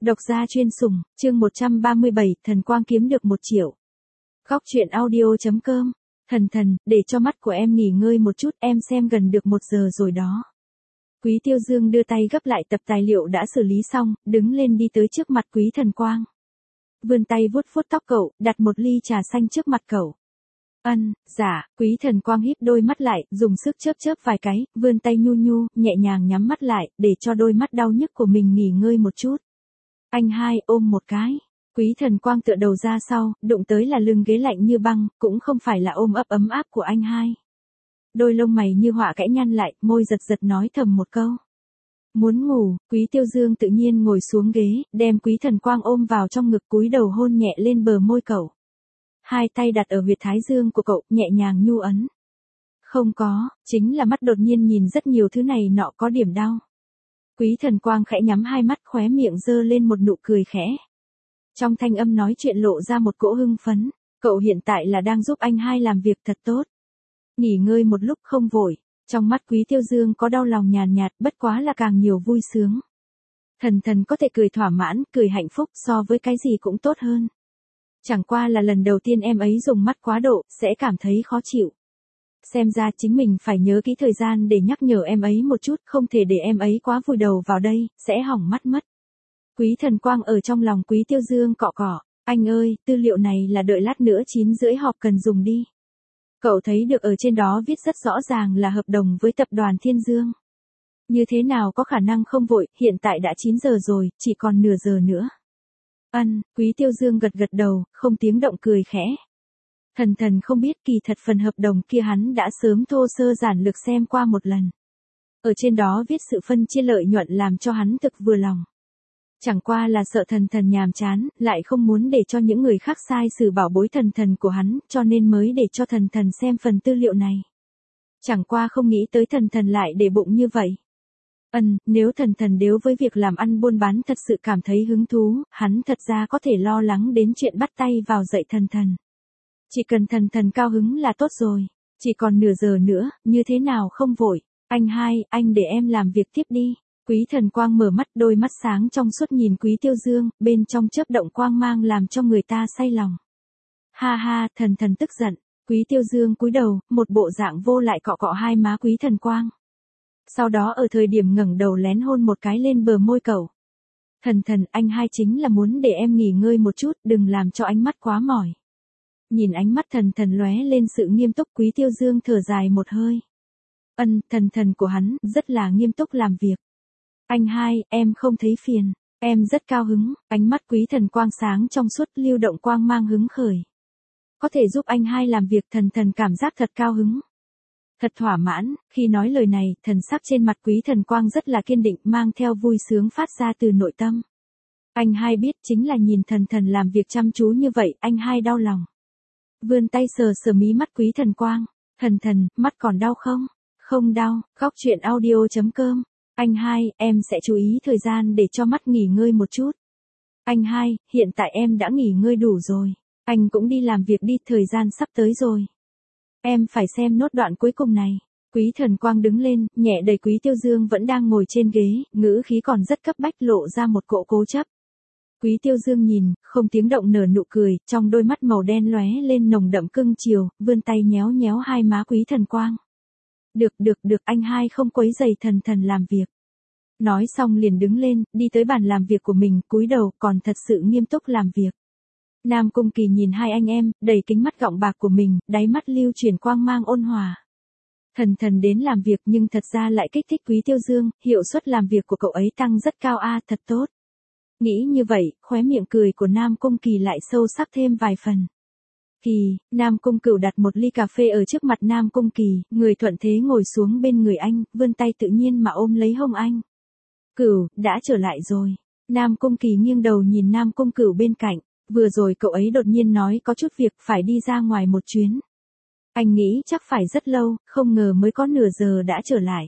Độc gia chuyên sủng, chương 137, thần quang kiếm được 1 triệu. Góc truyện audio.com. Thần, để cho mắt của em nghỉ ngơi một chút, em xem gần được 1 giờ rồi đó. Quý Tiêu Dương đưa tay gấp lại tập tài liệu đã xử lý xong, đứng lên đi tới trước mặt Quý Thần Quang. Vươn tay vuốt vuốt tóc cậu, đặt một ly trà xanh trước mặt cậu. Dạ, Quý Thần Quang híp đôi mắt lại, dùng sức chớp vài cái, vươn tay nhu, nhẹ nhàng nhắm mắt lại, để cho đôi mắt đau nhức của mình nghỉ ngơi một chút. Anh hai ôm một cái. Quý Thần Quang tựa đầu ra sau, đụng tới là lưng ghế lạnh như băng, cũng không phải là ôm ấp ấm áp của anh hai. Đôi lông mày như họa kẽ nhăn lại, môi giật nói thầm một câu. Muốn ngủ, Quý Tiêu Dương tự nhiên ngồi xuống ghế, đem Quý Thần Quang ôm vào trong ngực, cúi đầu hôn nhẹ lên bờ môi cậu. Hai tay đặt ở huyệt thái dương của cậu, nhẹ nhàng nhu ấn. Không có, chính là mắt đột nhiên nhìn rất nhiều thứ này nọ có điểm đau. Quý Thần Quang khẽ nhắm hai mắt, khóe miệng giơ lên một nụ cười khẽ. Trong thanh âm nói chuyện lộ ra một cỗ hưng phấn, cậu hiện tại là đang giúp anh hai làm việc thật tốt. Nghỉ ngơi một lúc không vội, trong mắt Quý Tiêu Dương có đau lòng nhàn nhạt, bất quá là càng nhiều vui sướng. Thần có thể cười thỏa mãn, cười hạnh phúc so với cái gì cũng tốt hơn. Chẳng qua là lần đầu tiên em ấy dùng mắt quá độ, sẽ cảm thấy khó chịu. Xem ra chính mình phải nhớ kỹ thời gian để nhắc nhở em ấy một chút, không thể để em ấy quá vùi đầu vào đây, sẽ hỏng mắt mất. Quý Thần Quang ở trong lòng Quý Tiêu Dương cọ cọ, anh ơi, tư liệu này là đợi lát nữa 9:30 họp cần dùng đi. Cậu thấy được ở trên đó viết rất rõ ràng là hợp đồng với tập đoàn Thiên Dương. Như thế nào có khả năng không vội, hiện tại đã 9 giờ rồi, chỉ còn nửa giờ nữa. Quý Tiêu Dương gật đầu, không tiếng động cười khẽ. Thần không biết kỳ thật phần hợp đồng kia hắn đã sớm thô sơ giản lược xem qua một lần. Ở trên đó viết sự phân chia lợi nhuận làm cho hắn thực vừa lòng. Chẳng qua là sợ thần nhàm chán, lại không muốn để cho những người khác sai xử bảo bối thần của hắn, cho nên mới để cho thần xem phần tư liệu này. Chẳng qua không nghĩ tới thần lại để bụng như vậy. Nếu thần đếu với việc làm ăn buôn bán thật sự cảm thấy hứng thú, hắn thật ra có thể lo lắng đến chuyện bắt tay vào dạy thần. Chỉ cần thần cao hứng là tốt rồi, chỉ còn nửa giờ nữa, như thế nào không vội, anh hai, anh để em làm việc tiếp đi. Quý Thần Quang mở mắt, đôi mắt sáng trong suốt nhìn Quý Tiêu Dương, bên trong chớp động quang mang làm cho người ta say lòng. Ha, thần tức giận. Quý Tiêu Dương cúi đầu, một bộ dạng vô lại cọ hai má Quý Thần Quang. Sau đó ở thời điểm ngẩng đầu lén hôn một cái lên bờ môi cậu. Thần, anh hai chính là muốn để em nghỉ ngơi một chút, đừng làm cho ánh mắt quá mỏi. Nhìn ánh mắt thần lóe lên sự nghiêm túc, Quý Tiêu Dương thở dài một hơi. Thần của hắn rất là nghiêm túc làm việc. Anh hai, em không thấy phiền, em rất cao hứng. Ánh mắt Quý Thần Quang sáng trong suốt, lưu động quang mang hứng khởi. Có thể giúp anh hai làm việc, thần cảm giác thật cao hứng. Thật thỏa mãn, khi nói lời này, thần sắc trên mặt Quý Thần Quang rất là kiên định, mang theo vui sướng phát ra từ nội tâm. Anh hai biết chính là nhìn thần làm việc chăm chú như vậy, anh hai đau lòng. Vươn tay sờ mí mắt Quý Thần Quang. Thần, mắt còn đau không? Không đau. Góc truyện audio.com. Anh hai, em sẽ chú ý thời gian để cho mắt nghỉ ngơi một chút. Anh hai, hiện tại em đã nghỉ ngơi đủ rồi. Anh cũng đi làm việc đi, thời gian sắp tới rồi. Em phải xem nốt đoạn cuối cùng này. Quý Thần Quang đứng lên, nhẹ đẩy Quý Tiêu Dương vẫn đang ngồi trên ghế, ngữ khí còn rất cấp bách, lộ ra một cỗ cố chấp. Quý Tiêu Dương nhìn, không tiếng động nở nụ cười, trong đôi mắt màu đen lóe lên nồng đậm cưng chiều, vươn tay nhéo hai má Quý Thần Quang. Được, anh hai không quấy rầy thần làm việc. Nói xong liền đứng lên, đi tới bàn làm việc của mình, cúi đầu, còn thật sự nghiêm túc làm việc. Nam Cung Kỳ nhìn hai anh em, đầy kính mắt gọng bạc của mình, đáy mắt lưu chuyển quang mang ôn hòa. Thần đến làm việc nhưng thật ra lại kích thích Quý Tiêu Dương, hiệu suất làm việc của cậu ấy tăng rất cao thật tốt. Nghĩ như vậy, khóe miệng cười của Nam Cung Kỳ lại sâu sắc thêm vài phần. Nam Cung Cửu đặt một ly cà phê ở trước mặt Nam Cung Kỳ, người thuận thế ngồi xuống bên người anh, vươn tay tự nhiên mà ôm lấy hông anh. Cửu, đã trở lại rồi. Nam Cung Kỳ nghiêng đầu nhìn Nam Cung Cửu bên cạnh, vừa rồi cậu ấy đột nhiên nói có chút việc phải đi ra ngoài một chuyến. Anh nghĩ chắc phải rất lâu, không ngờ mới có nửa giờ đã trở lại.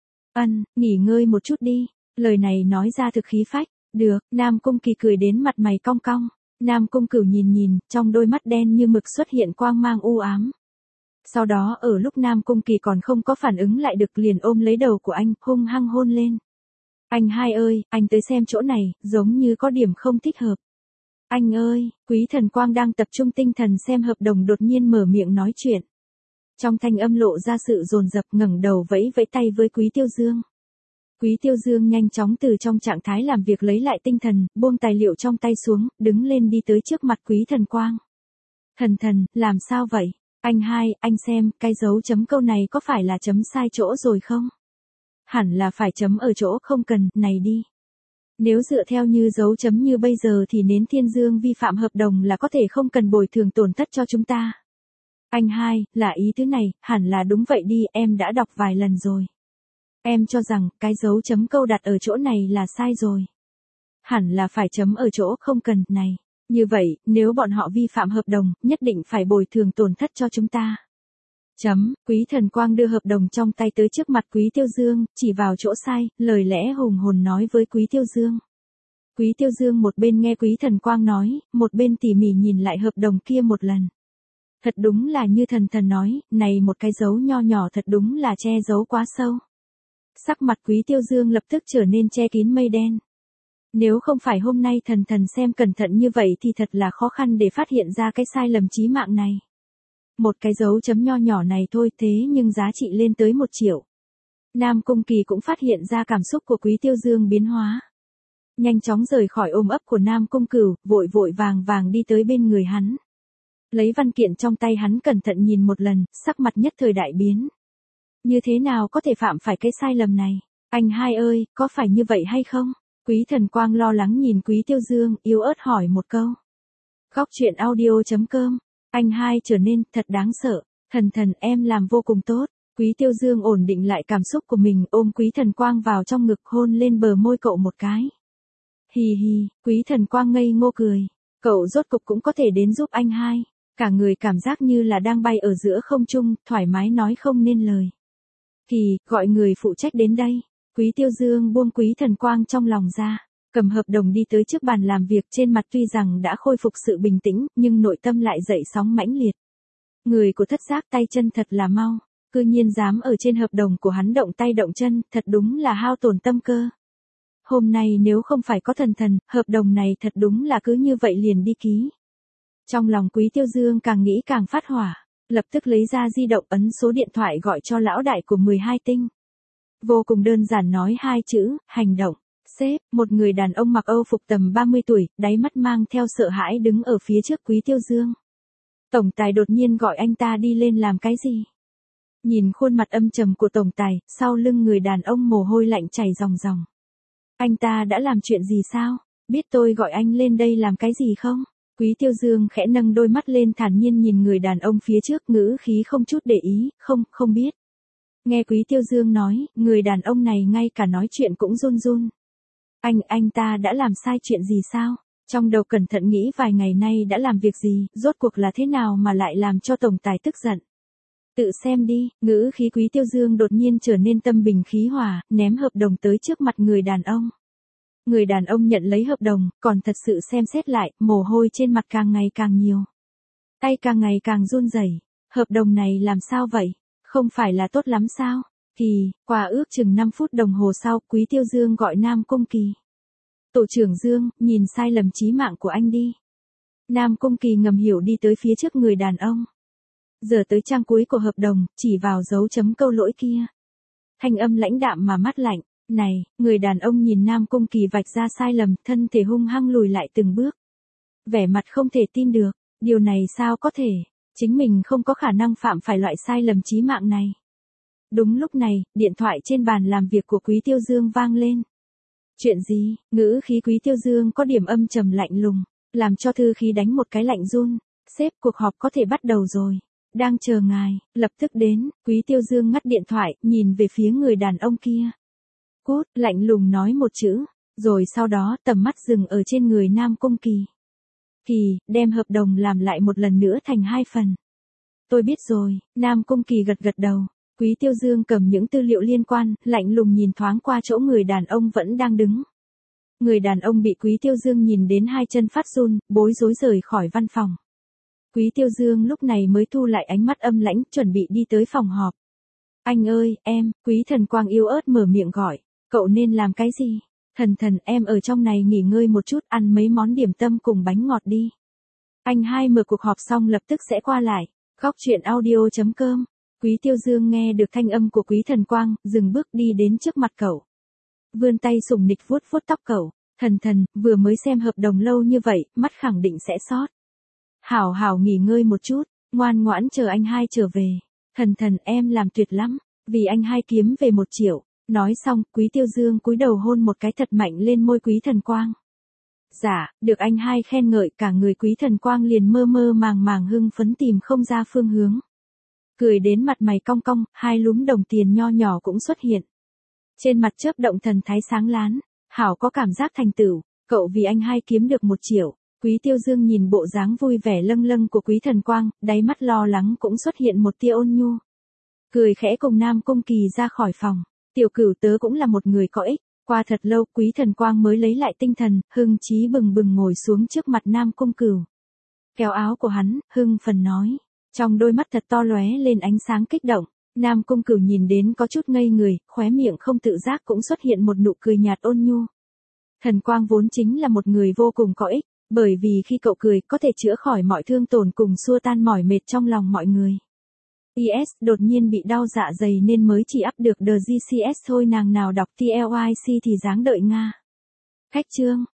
Nghỉ ngơi một chút đi, lời này nói ra thực khí phách. Được, Nam Cung Kỳ cười đến mặt mày cong cong. Nam Cung Cửu nhìn, trong đôi mắt đen như mực xuất hiện quang mang u ám. Sau đó ở lúc Nam Cung Kỳ còn không có phản ứng lại được liền ôm lấy đầu của anh, hung hăng hôn lên. Anh hai ơi, anh tới xem chỗ này, giống như có điểm không thích hợp. Anh ơi, Quý Thần Quang đang tập trung tinh thần xem hợp đồng đột nhiên mở miệng nói chuyện. Trong thanh âm lộ ra sự dồn dập, ngẩng đầu vẫy vẫy tay với Quý Tiêu Dương. Quý Tiêu Dương nhanh chóng từ trong trạng thái làm việc lấy lại tinh thần, buông tài liệu trong tay xuống, đứng lên đi tới trước mặt Quý Thần Quang. Thần, làm sao vậy? Anh hai, anh xem, cái dấu chấm câu này có phải là chấm sai chỗ rồi không? Hẳn là phải chấm ở chỗ không cần, này đi. Nếu dựa theo như dấu chấm như bây giờ thì Nến Thiên Dương vi phạm hợp đồng là có thể không cần bồi thường tổn thất cho chúng ta. Anh hai, là ý thứ này, hẳn là đúng vậy đi, em đã đọc vài lần rồi. Em cho rằng, cái dấu chấm câu đặt ở chỗ này là sai rồi. Hẳn là phải chấm ở chỗ không cần, này. Như vậy, nếu bọn họ vi phạm hợp đồng, nhất định phải bồi thường tổn thất cho chúng ta. Chấm, Quý Thần Quang đưa hợp đồng trong tay tới trước mặt Quý Tiêu Dương, chỉ vào chỗ sai, lời lẽ hùng hồn nói với Quý Tiêu Dương. Quý Tiêu Dương một bên nghe Quý Thần Quang nói, một bên tỉ mỉ nhìn lại hợp đồng kia một lần. Thật đúng là như thần nói, này một cái dấu nho nhỏ thật đúng là che giấu quá sâu. Sắc mặt Quý Tiêu Dương lập tức trở nên che kín mây đen. Nếu không phải hôm nay thần xem cẩn thận như vậy thì thật là khó khăn để phát hiện ra cái sai lầm chí mạng này. Một cái dấu chấm nho nhỏ này thôi thế nhưng giá trị lên tới 1 triệu. Nam Cung Kỳ cũng phát hiện ra cảm xúc của Quý Tiêu Dương biến hóa. Nhanh chóng rời khỏi ôm ấp của Nam Cung Cửu, vội vàng đi tới bên người hắn. Lấy văn kiện trong tay hắn cẩn thận nhìn một lần, sắc mặt nhất thời đại biến. Như thế nào có thể phạm phải cái sai lầm này? Anh hai ơi, có phải như vậy hay không? Quý Thần Quang lo lắng nhìn Quý Tiêu Dương, yếu ớt hỏi một câu. Góc truyện audio.com, anh hai trở nên thật đáng sợ. Thần em làm vô cùng tốt. Quý Tiêu Dương ổn định lại cảm xúc của mình, ôm Quý Thần Quang vào trong ngực, hôn lên bờ môi cậu một cái. Hì, Quý Thần Quang ngây ngô cười. Cậu rốt cục cũng có thể đến giúp anh hai. Cả người cảm giác như là đang bay ở giữa không trung, thoải mái nói không nên lời. Kỳ, gọi người phụ trách đến đây. Quý Tiêu Dương buông Quý Thần Quang trong lòng ra, cầm hợp đồng đi tới trước bàn làm việc, trên mặt tuy rằng đã khôi phục sự bình tĩnh, nhưng nội tâm lại dậy sóng mãnh liệt. Người của Thất Giác tay chân thật là mau, cư nhiên dám ở trên hợp đồng của hắn động tay động chân, thật đúng là hao tổn tâm cơ. Hôm nay nếu không phải có thần, hợp đồng này thật đúng là cứ như vậy liền đi ký. Trong lòng Quý Tiêu Dương càng nghĩ càng phát hỏa, lập tức lấy ra di động ấn số điện thoại gọi cho lão đại của 12 tinh. Vô cùng đơn giản nói 2 chữ, hành động. Sếp, một người đàn ông mặc Âu phục tầm 30 tuổi, đáy mắt mang theo sợ hãi đứng ở phía trước Quý Tiêu Dương. Tổng tài đột nhiên gọi anh ta đi lên làm cái gì? Nhìn khuôn mặt âm trầm của tổng tài, sau lưng người đàn ông mồ hôi lạnh chảy ròng ròng. Anh ta đã làm chuyện gì sao? Biết tôi gọi anh lên đây làm cái gì không? Quý Tiêu Dương khẽ nâng đôi mắt lên thản nhiên nhìn người đàn ông phía trước, ngữ khí không chút để ý, không biết. Nghe Quý Tiêu Dương nói, người đàn ông này ngay cả nói chuyện cũng run. Anh ta đã làm sai chuyện gì sao? Trong đầu cẩn thận nghĩ vài ngày nay đã làm việc gì, rốt cuộc là thế nào mà lại làm cho tổng tài tức giận. Tự xem đi, ngữ khí Quý Tiêu Dương đột nhiên trở nên tâm bình khí hòa, ném hợp đồng tới trước mặt người đàn ông. Người đàn ông nhận lấy hợp đồng, còn thật sự xem xét lại, mồ hôi trên mặt càng ngày càng nhiều. Tay càng ngày càng run rẩy. Hợp đồng này làm sao vậy? Không phải là tốt lắm sao? Kỳ, qua ước chừng 5 phút đồng hồ sau, Quý Tiêu Dương gọi Nam Cung Kỳ. Tổ trưởng Dương, nhìn sai lầm chí mạng của anh đi. Nam Cung Kỳ ngầm hiểu đi tới phía trước người đàn ông. Giờ tới trang cuối của hợp đồng, chỉ vào dấu chấm câu lỗi kia. Thanh âm lãnh đạm mà mắt lạnh. Này, người đàn ông nhìn Nam Cung Kỳ vạch ra sai lầm, thân thể hung hăng lùi lại từng bước. Vẻ mặt không thể tin được, điều này sao có thể, chính mình không có khả năng phạm phải loại sai lầm chí mạng này. Đúng lúc này, điện thoại trên bàn làm việc của Quý Tiêu Dương vang lên. Chuyện gì? Ngữ khí Quý Tiêu Dương có điểm âm trầm lạnh lùng, làm cho thư khí đánh một cái lạnh run. Sếp, cuộc họp có thể bắt đầu rồi. Đang chờ ngài, lập tức đến. Quý Tiêu Dương ngắt điện thoại, nhìn về phía người đàn ông kia. Cút, lạnh lùng nói một chữ, rồi sau đó tầm mắt dừng ở trên người Nam Cung Kỳ. Kỳ, đem hợp đồng làm lại một lần nữa thành 2 phần. Tôi biết rồi, Nam Cung Kỳ gật đầu. Quý Tiêu Dương cầm những tư liệu liên quan, lạnh lùng nhìn thoáng qua chỗ người đàn ông vẫn đang đứng. Người đàn ông bị Quý Tiêu Dương nhìn đến hai chân phát run, bối rối rời khỏi văn phòng. Quý Tiêu Dương lúc này mới thu lại ánh mắt âm lãnh, chuẩn bị đi tới phòng họp. Anh ơi, em, Quý Thần Quang yếu ớt mở miệng gọi, cậu nên làm cái gì? Thần, em ở trong này nghỉ ngơi một chút, ăn mấy món điểm tâm cùng bánh ngọt đi. Anh hai mở cuộc họp xong lập tức sẽ qua lại. Góc chuyện audio.com. Quý Tiêu Dương nghe được thanh âm của Quý Thần Quang, dừng bước đi đến trước mặt cậu. Vươn tay sủng nịch vuốt vuốt tóc cậu. Thần, vừa mới xem hợp đồng lâu như vậy, mắt khẳng định sẽ sót. Hảo nghỉ ngơi một chút, ngoan ngoãn chờ anh hai trở về. Thần, em làm tuyệt lắm, vì anh hai kiếm về 1 triệu. Nói xong, Quý Tiêu Dương cúi đầu hôn một cái thật mạnh lên môi Quý Thần Quang. Dạ, được anh hai khen ngợi, cả người Quý Thần Quang liền mơ màng hưng phấn tìm không ra phương hướng. Cười đến mặt mày cong cong, 2 lúm đồng tiền nho nhỏ cũng xuất hiện. Trên mặt chớp động thần thái sáng láng, Hảo có cảm giác thành tựu, cậu vì anh hai kiếm được 1 triệu. Quý Tiêu Dương nhìn bộ dáng vui vẻ lâng của Quý Thần Quang, đáy mắt lo lắng cũng xuất hiện một tia ôn nhu. Cười khẽ cùng Nam Cung Kỳ ra khỏi phòng. Tiểu Cửu tớ cũng là một người có ích. Qua thật lâu Quý Thần Quang mới lấy lại tinh thần, hưng chí bừng ngồi xuống trước mặt Nam Cung Cửu. Kéo áo của hắn, hưng phần nói. Trong đôi mắt thật to lóe lên ánh sáng kích động. Nam Cung Cửu nhìn đến có chút ngây người, khóe miệng không tự giác cũng xuất hiện một nụ cười nhạt ôn nhu. Thần Quang vốn chính là một người vô cùng có ích, bởi vì khi cậu cười có thể chữa khỏi mọi thương tổn cùng xua tan mỏi mệt trong lòng mọi người. IS đột nhiên bị đau dạ dày nên mới chỉ up được The GCS thôi, nàng nào đọc TLIC thì dáng đợi Nga. Khách chương.